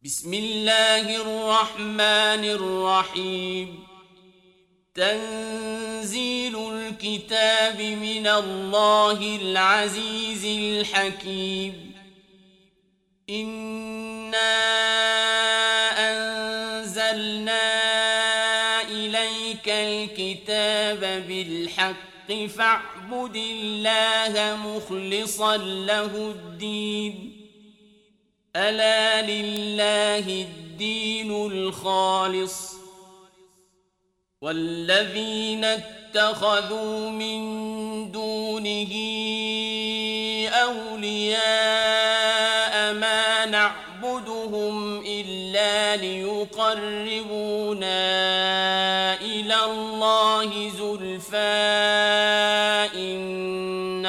بسم الله الرحمن الرحيم. تنزيل الكتاب من الله العزيز الحكيم. إنا أنزلنا إليك الكتاب بالحق فاعبد الله مخلصا له الدين. ألا لله الدين الخالص. والذين اتخذوا من دونه أولياء ما نعبدهم إلا ليقربونا إلى الله زلفى إن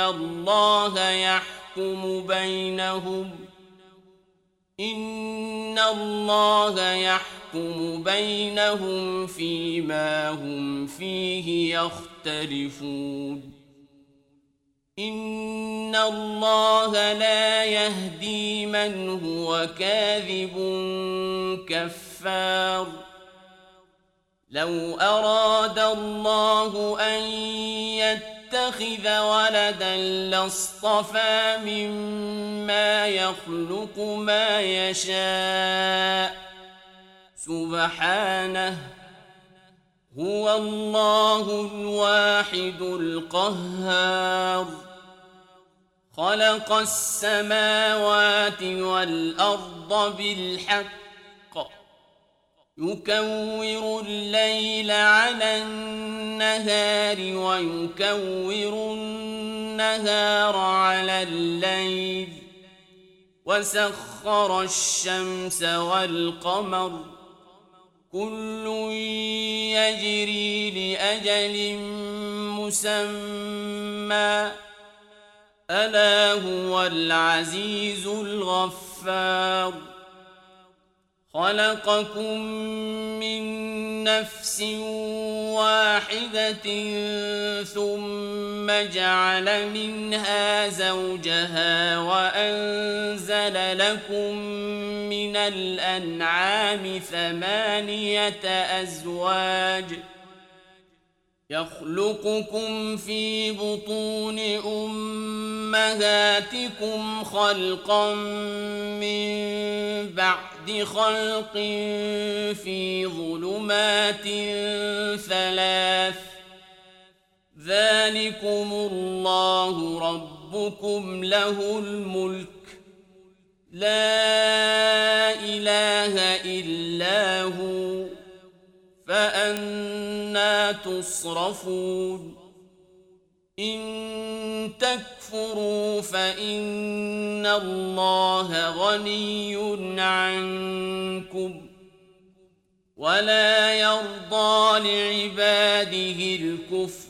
الله يحكم بينهم فيما هم فيه يختلفون. إن الله لا يهدي من هو كاذب كفار. لو أراد الله أن يتخذ ولدا لاصطفى مما يخلق ما يشاء سبحانه هو الله الواحد القهار. خلق السماوات والأرض بالحق يكور الليل على النهار ويكور النهار على الليل وسخر الشمس والقمر كل يجري لأجل مسمى ألا هو العزيز الغفار. خلقكم من نفس واحدة ثم جعل منها زوجها وأنزل لكم من الأنعام 8 أزواج يخلقكم في بطون أمهاتكم خلقا من بعد خلق في ظلمات 3 ذلكم الله ربكم له الملك لا إله إلا هو فأنى تصرفون. إن تكفروا فإن الله غني عنكم ولا يرضى لعباده الكفر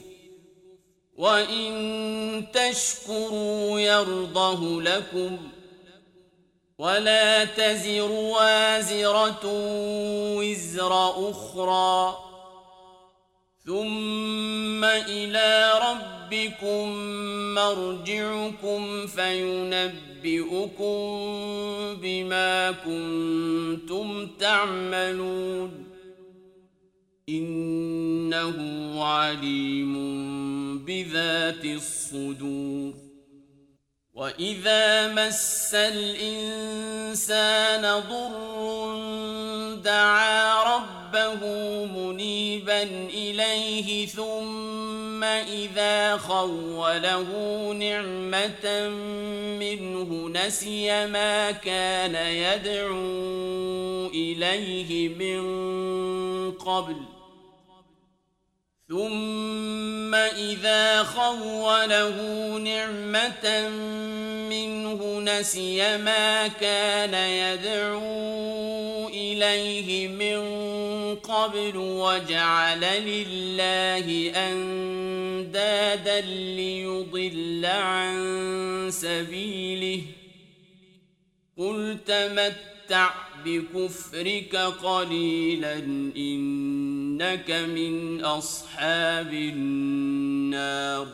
وإن تشكروا يرضه لكم ولا تزر وازرة وزر أخرى ثم إلى ربكم مرجعكم فينبئكم بما كنتم تعملون إنه عليم بذات الصدور. وإذا مس الإنسان ضر دعا ربه منيبا إليه ثم إذا خوله نعمة منه نسي ما كان يدعو إليه من قبل ثم إذا خوله نعمة منه نسي ما كان يدعو إليه من قبل وجعل لله أندادا ليضل عن سبيله قل تمتع بكفرك قليلا إنك من أصحاب النار.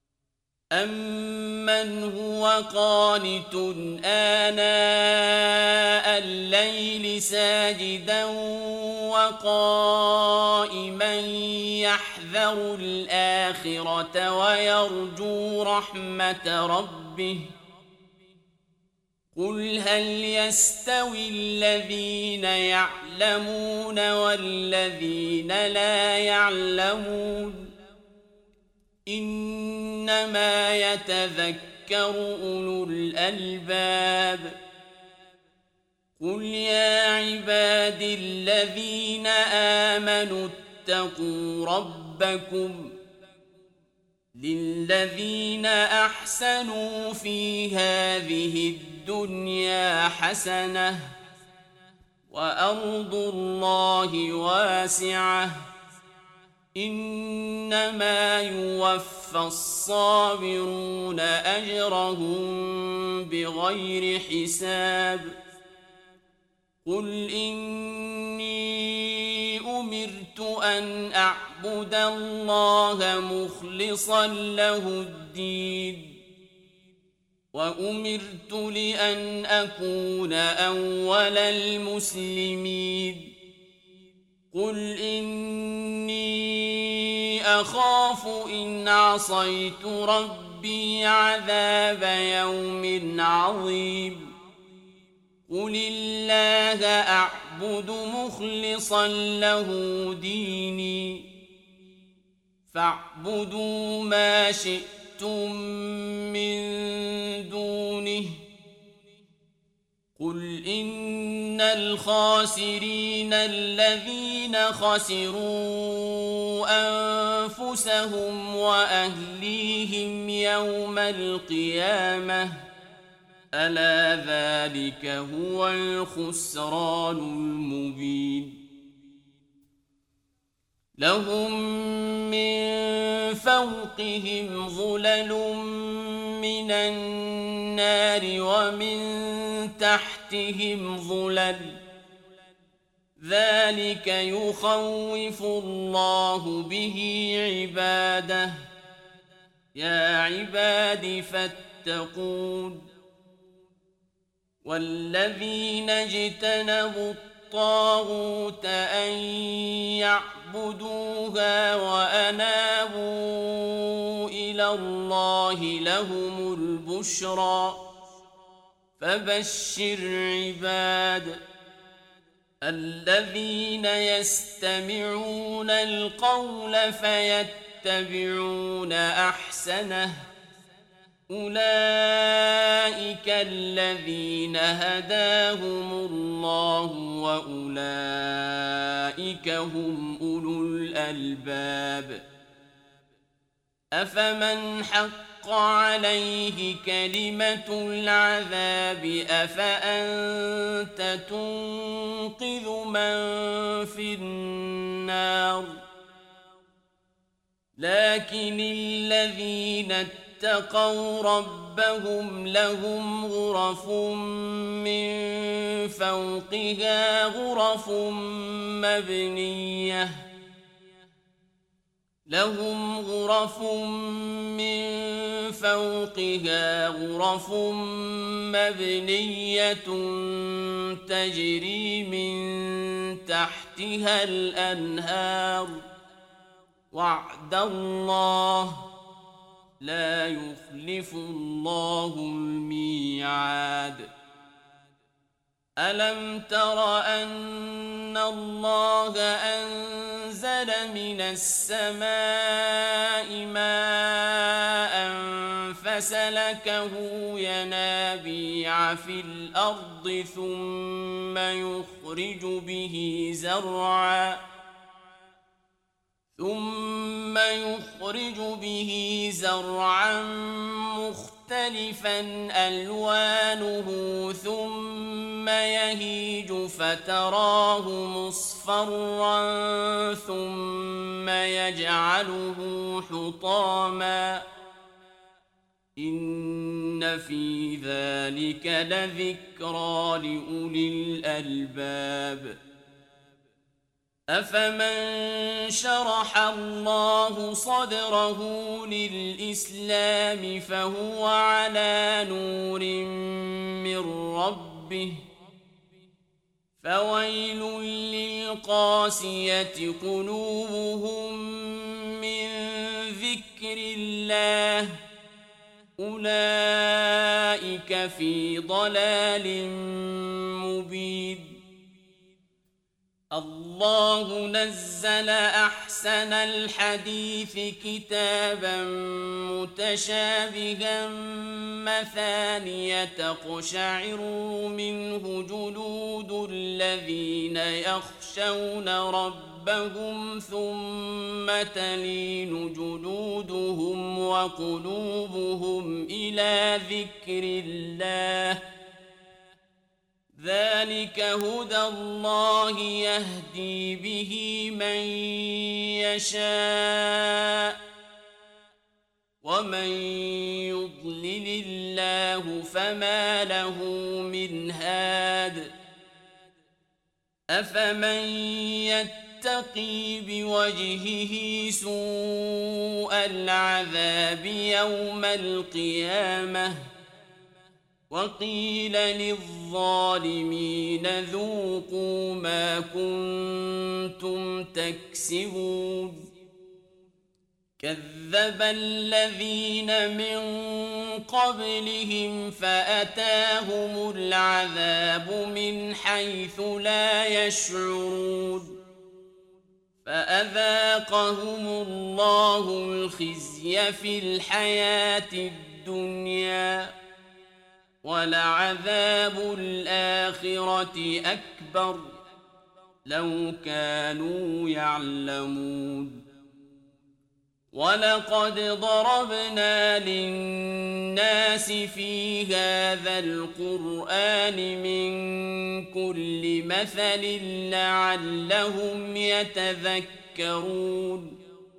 أمن هو قانت آناء الليل ساجدا وقائما يحذر الآخرة ويرجو رحمة ربه قل هل يستوي الذين يعلمون والذين لا يعلمون إنما يتذكر أولو الألباب قل يا عبادي الذين آمنوا اتقوا ربكم للذين أحسنوا في هذه الدنيا حسنة وأرض الله واسعة إنما يوفى الصابرون أجرهم بغير حساب قل إني أمرت أن أعبد الله مخلصا له الدين وأمرت لأن أكون أول المسلمين قل إني أخاف إن عصيت ربي عذاب يوم عظيم قل الله أعبد مخلصا له ديني فاعبدوا ما شئتم من دونه قل إن الخاسرين الذين خسروا أنفسهم وأهليهم يوم القيامة ألا ذلك هو الخسران المبين لهم من فوقهم ظلل من النار ومن تحتهم ظلل ذلك يخوف الله به عباده يا عباد فاتقون والذين اجتنبوا الطاغوت أن يعبدوها وأنابوا إلى الله لهم البشرى فبشر عباد الذين يستمعون القول فيتبعون أحسنه أولئك الذين هداهم الله وأولئك هم أولو الألباب أفمن حق عليه كلمة العذاب أفأنت تنقذ من في النار لكن الذين اتقوا ربهم لهم غرف من فوقها غرف مبنية لهم غرف من فوقها غرف مبنية تجري من تحتها الأنهار وعد الله لا يخلف الله الميعاد ألم تر أن الله أنزل من السماء ماء فسلكه ينابيع في الأرض ثم يخرج به زرعا مختلفا ألوانه ثم يهيج فتراه مصفرا ثم يجعله حطاما إن في ذلك لذكرى لأولي الألباب أفمن شرح الله صدره للإسلام فهو على نور من ربه فويل للقاسية قلوبهم من ذكر الله أولئك في ضلال مبين. الله نزل أحسن الحديث كتابا متشابها مثانية تقشعر منه جلود الذين يخشون ربهم ثم تلين جلودهم وقلوبهم إلى ذكر الله ذلك هدى الله يهدي به من يشاء ومن يضلل الله فما له من هاد أفمن يتقي بوجهه سوء العذاب يوم القيامة وقيل للظالمين ذوقوا ما كنتم تكسبون كذب الذين من قبلهم فأتاهم العذاب من حيث لا يشعرون فأذاقهم الله الخزي في الحياة الدنيا ولعذاب الآخرة أكبر لو كانوا يعلمون ولقد ضربنا للناس في هذا القرآن من كل مثل لعلهم يتذكرون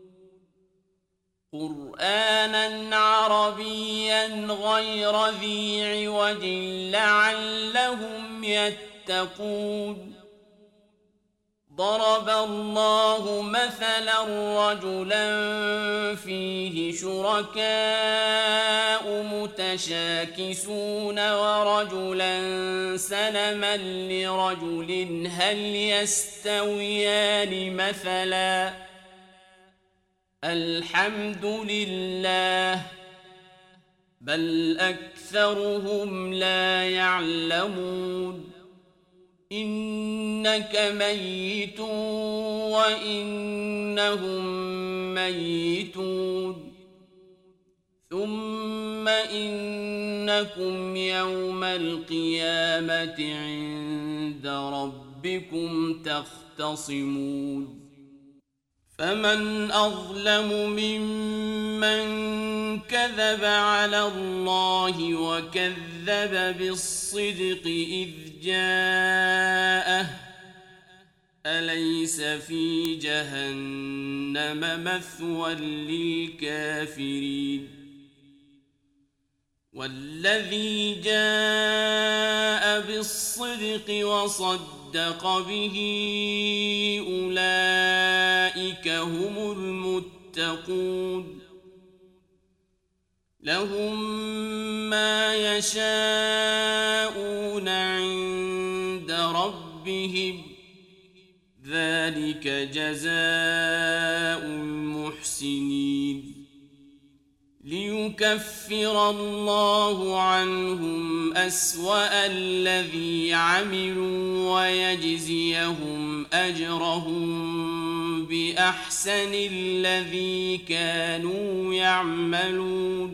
قرآنا عربيا غير ذي عوج لعلهم يتقون ضرب الله مثلا رجلا فيه شركاء متشاكسون ورجلا سلما لرجل هل يستويان مثلا الحمد لله بل أكثرهم لا يعلمون إنك ميت وإنهم ميتون ثم إنكم يوم القيامة عند ربكم تختصمون فمن أظلم ممن كذب على الله وكذب بالصدق إذ جاءه أليس في جهنم مثوى للكافرين والذي جاء بالصدق وصدق به أولئك هم المتقون لهم ما يشاءون عند ربهم ذلك جزاء المحسنين ليكفر الله عنهم أسوأ الذي عملوا ويجزيهم أجرهم بأحسن الذي كانوا يعملون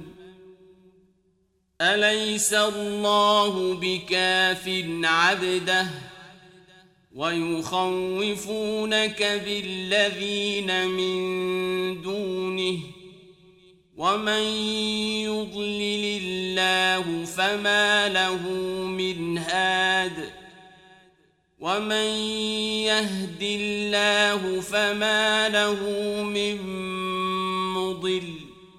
أليس الله بكاف عبده ويخوفونك بالذين من دونه ومن يضلل الله فما له من هاد ومن يهد الله فما له من مضل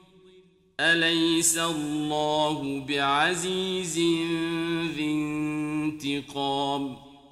أليس الله بعزيز ذي انتقام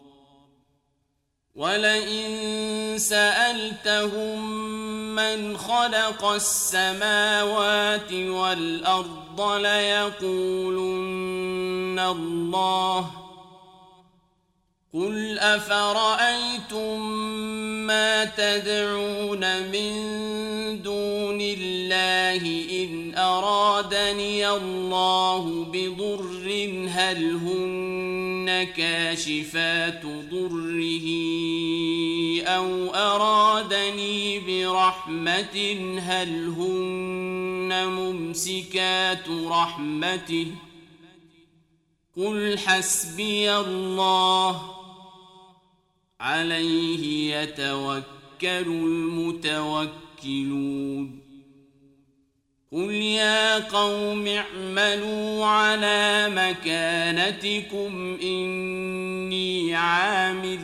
ولئن سألتهم من خلق السماوات والأرض ليقولن الله قل أفرأيتم ما تدعون من دون الله إن أرادني الله بضر هل هن كاشفات ضره أو أرادني برحمة هل هن ممسكات رحمته قل حسبي الله عليه يتوكل المتوكلون قل يا قوم اعملوا على مكانتكم إني عامل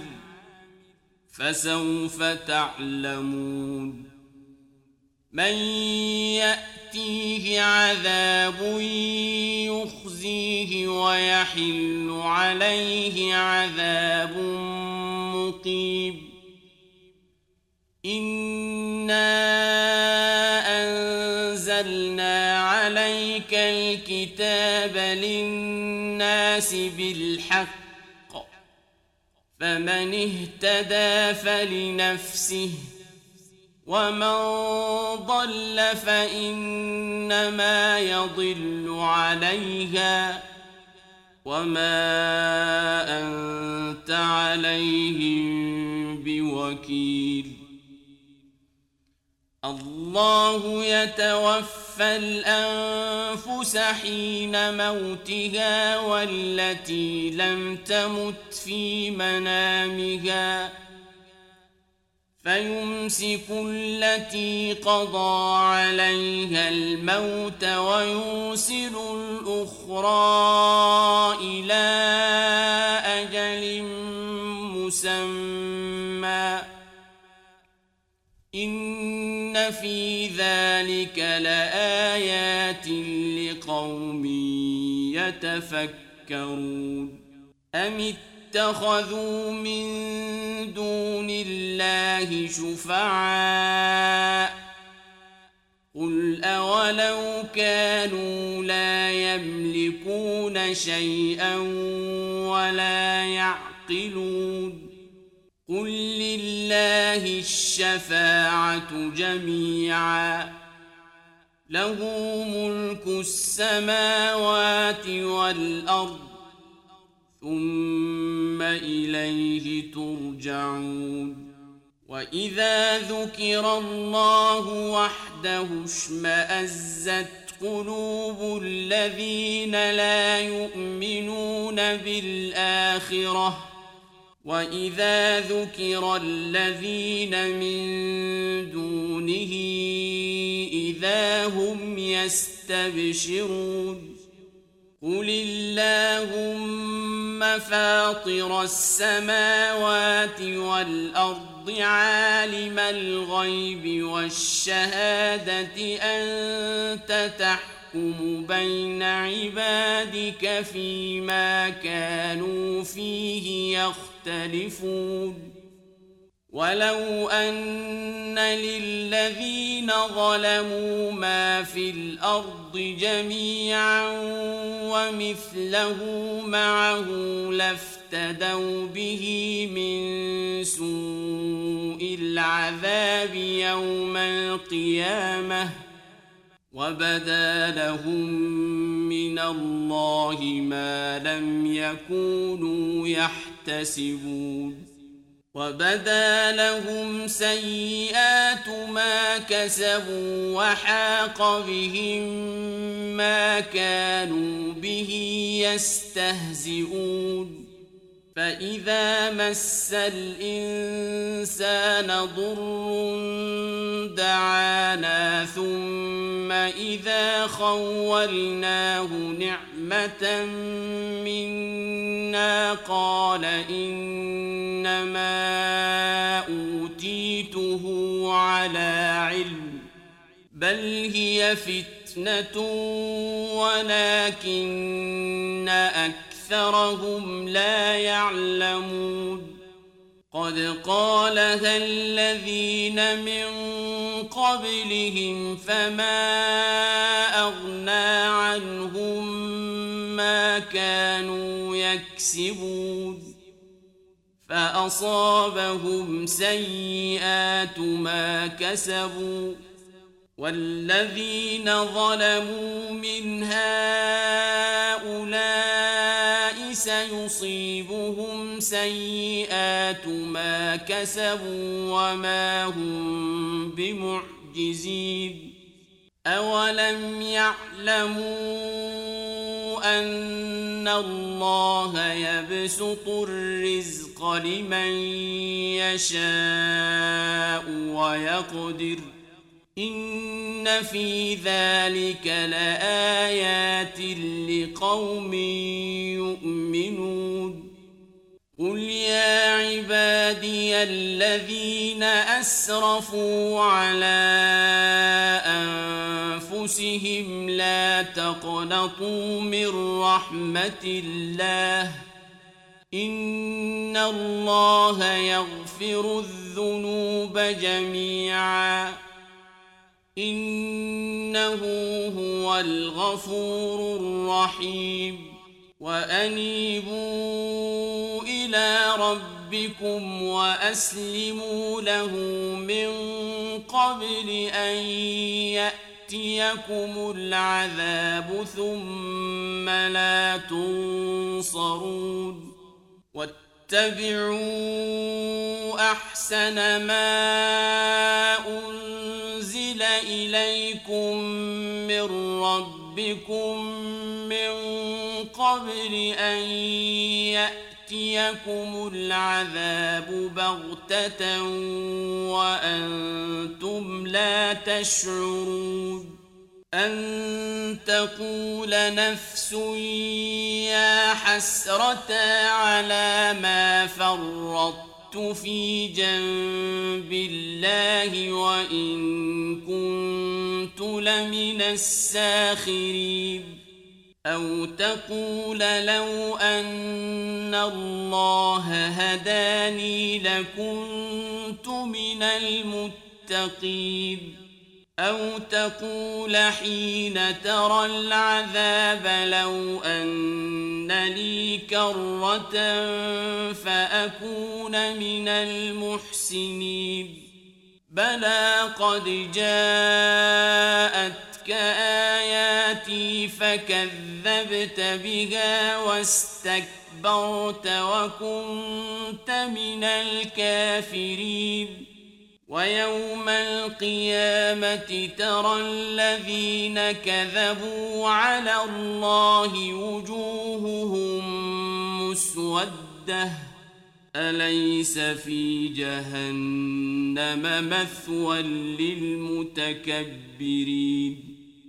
فسوف تعلمون من يأتيه عذاب يخزيه ويحل عليه عذاب مقيم إنا أنزلنا عليك الكتاب للناس بالحق فمن اهتدى فلنفسه ومن ضل فإنما يضل عليها وما أنت عليهم بوكيل الله يتوفى الأنفس حين موتها والتي لم تمت في منامها فيمسك التي قضى عليها الموت ويرسل الأخرى إلى أجل مسمى إن في ذلك لآيات لقوم يتفكرون أم اتخذوا من دون الله شفعاء قل أولو كانوا لا يملكون شيئا ولا يعقلون قل لله الشفاعة جميعا له ملك السماوات والأرض ثم إليه ترجعون وإذا ذكر الله وحده اشمأزت قلوب الذين لا يؤمنون بالآخرة وإذا ذكر الذين من دونه إذا هم يستبشرون قل اللهم فاطر السماوات والأرض عالم الغيب والشهادة أنت تحكم بين عبادك فيما كانوا فيه يختلفون ولو أن للذين ظلموا ما في الأرض جميعا ومثله معه لافتدوا به من سوء العذاب يوم القيامة وبدا لهم من الله ما لم يكونوا يحتسبون وبدا لهم سيئات ما كسبوا وحاق بهم ما كانوا به يستهزئون فإذا مس الإنسان ضر دعانا ثم إذا خولناه نعمة منا قال إنما أوتيته على علم بل هي فتنة ولكن أكثرهم لا يعلمون قد قالها الذين من قبلهم فما أغنى عنهم ما كانوا يكسبون فأصابهم سيئات ما كسبوا والذين ظلموا من هؤلاء سيصيبهم سيئات ما كسبوا وما هم بمعجزين أولم يعلموا أن الله يبسط الرزق لمن يشاء ويقدر إن في ذلك لآيات لقوم يؤمنون قل يا عبادي الذين أسرفوا على أنفسهم لا تقنطوا من رحمة الله إن الله يغفر الذنوب جميعا إنه هو الغفور الرحيم وأنيبوا إلى ربكم وأسلموا له من قبل أن يأتيكم العذاب ثم لا تنصرون واتبعوا أحسن ما أنزل إليكم من ربكم من قبل أن يأتيكم العذاب بغتة وأنتم لا تشعرون أن تقول نفس يا حسرة على ما فرطت في جنب الله وإن كنت لمن الساخرين أو تقول لو أن الله هداني لكنت من المتقين أو تقول حين ترى العذاب لو أن لي كرة فأكون من المحسنين بلى قد جاءتك آياتي فكذبت بها واستكبرت وكنت من الكافرين ويوم القيامة ترى الذين كذبوا على الله وجوههم مسودة أليس في جهنم مثوى للمتكبرين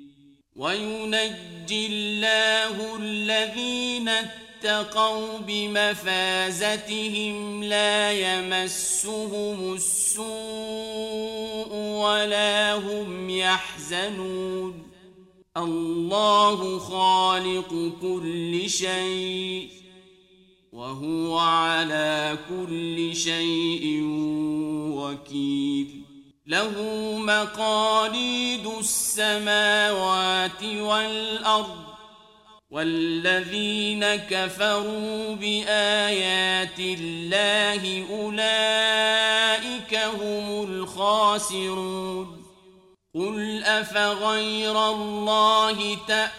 وينجي الله الذين اتقوا بمفازتهم لا يمسهم السوء ولا هم يحزنون الله خالق كل شيء وهو على كل شيء وكيل له مقاليد السماوات والأرض والذين كفروا بآيات الله أولئك هم الخاسرون قل أفغير الله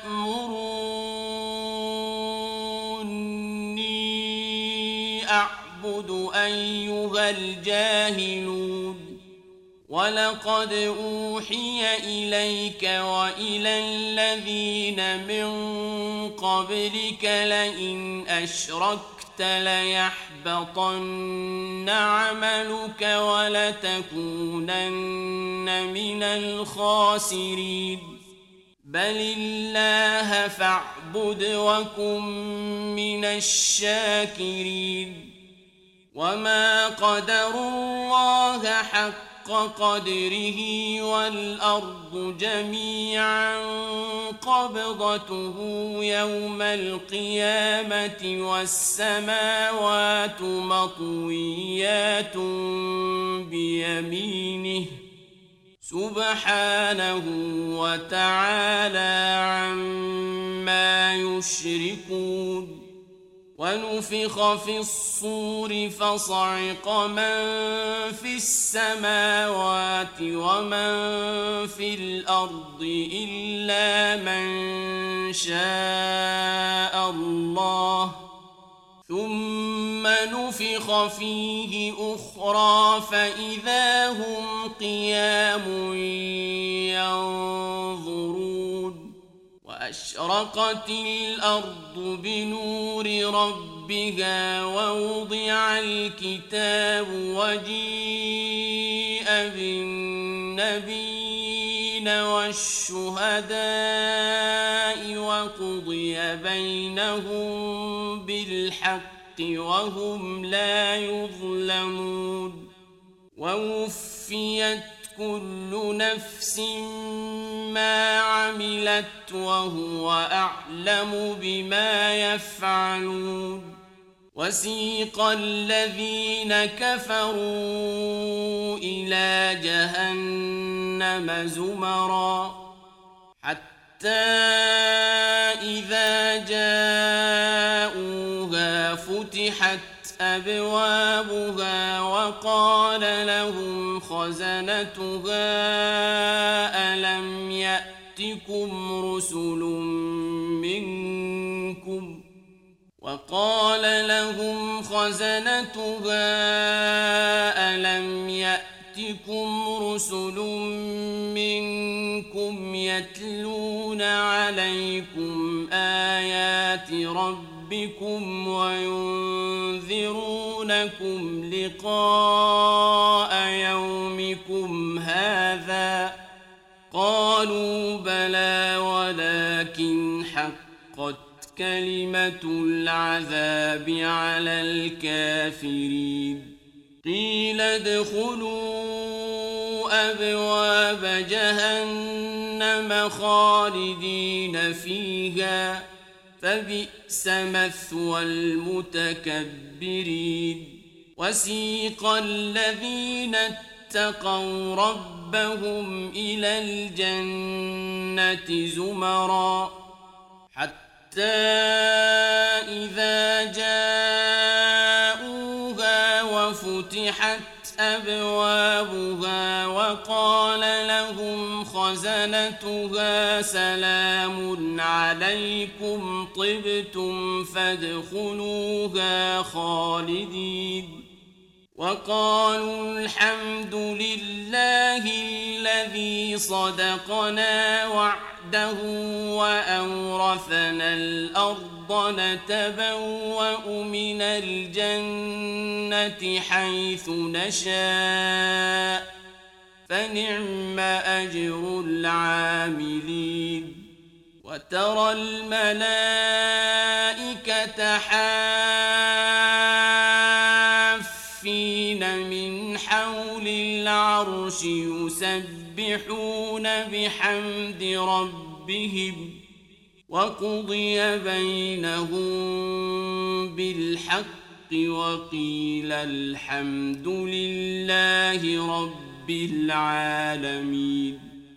تأمروني أعبد أيها الجاهلون ولقد أوحي إليك وإلى الذين من قبلك لئن أشركت ليحبطن عملك ولتكونن من الخاسرين بل الله فاعبد وكن من الشاكرين وما قدروا الله حق قدره والأرض جميعا قبضته يوم القيامة والسماوات مطويات بيمينه سبحانه وتعالى عما يشركون ونفخ في الصور فصعق من في السماوات ومن في الأرض إلا من شاء الله ثم نفخ فيه أخرى فإذا هم قيام ينظرون وأشرقت الأرض بنور ربها ووضع الكتاب وجيء بالنبيين والشهداء وقضي بينهم بالحق وهم لا يظلمون ووفيت كل نفس ما عملت وهو أعلم بما يفعلون وسيق الذين كفروا إلى جهنم زمرا حتى إذا جاءوها فتحت أبوابها وقال لهم خزنتها ألم يأتكم رسل منكم يتلون عليكم آيات ربكم وينذرونكم لقاء يومكم هذا قالوا بلى ولكن حقت كلمة العذاب على الكافرين قيل ادخلوا أبواب جهنم خالدين فيها فبئس مثوى المتكبرين وسيق الذين اتقوا ربهم إلى الجنة زمرا حتى إذا جاءوها وفتحت أبوابها وقال لهم خزنتها سلام عليكم طبتم فادخلوها خالدين وقالوا الحمد لله الذي صدقنا وعده وأورثنا الأرض نتبوأ من الجنة حيث نشاء فنعم أجر العاملين وترى الملائكة حافين من حول العرش يسبحون بحمد ربهم وقضي بينهم بالحق وقيل الحمد لله رب العالمين